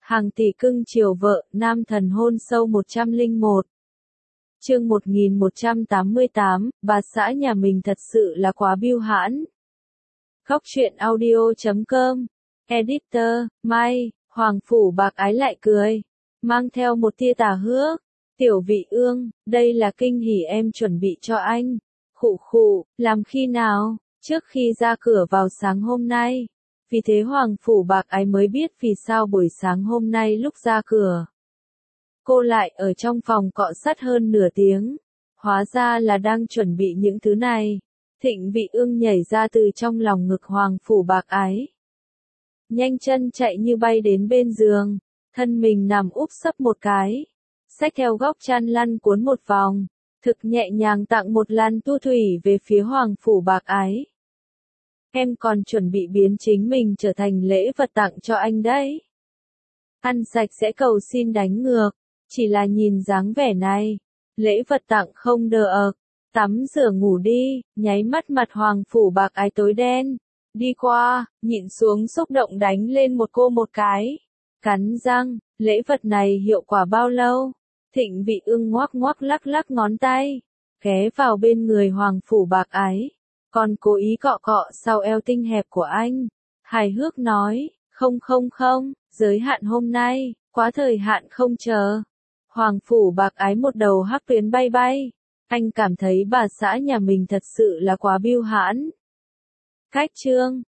Hàng tỷ cưng chiều vợ, nam thần hôn sâu 101. Chương 1188, bà xã nhà mình thật sự là quá bưu hãn. Góc truyện audio.com. Editor, Mai, Hoàng Phủ Bạc Ái lại cười, mang theo một tia tà hước. Tiểu Vị Ương, đây là kinh hỉ em chuẩn bị cho anh. Khụ khụ, làm khi nào? Trước khi ra cửa vào sáng hôm nay. Vì thế Hoàng Phủ Bạc Ái mới biết vì sao buổi sáng hôm nay lúc ra cửa, cô lại ở trong phòng cọ sắt hơn nửa tiếng. Hóa ra là đang chuẩn bị những thứ này. Thịnh Vị Ương nhảy ra từ trong lòng ngực Hoàng Phủ Bạc Ái, nhanh chân chạy như bay đến bên giường, thân mình nằm úp sấp một cái, xách theo góc chăn lăn cuốn một vòng, thực nhẹ nhàng tặng một làn tu thủy về phía Hoàng Phủ Bạc Ái. Em còn chuẩn bị biến chính mình trở thành lễ vật tặng cho anh đấy. Ăn sạch sẽ cầu xin đánh ngược, chỉ là nhìn dáng vẻ này, lễ vật tặng không đờ ợc. Tắm rửa ngủ đi, nháy mắt mặt Hoàng Phủ Bạc Ái tối đen. Đi qua, nhịn xuống xúc động đánh lên một cô một cái. Cắn răng, lễ vật này hiệu quả bao lâu? Thịnh Vị Ương ngoác ngoác lắc lắc ngón tay, ghé vào bên người Hoàng Phủ Bạc Ái, còn cố ý cọ cọ sau eo tinh hẹp của anh. Hài hước nói, không, giới hạn hôm nay, quá thời hạn không chờ. Hoàng Phủ Bạc Ái một đầu hắc tuyến bay bay. Anh cảm thấy bà xã nhà mình thật sự là quá bưu hãn. Cách chương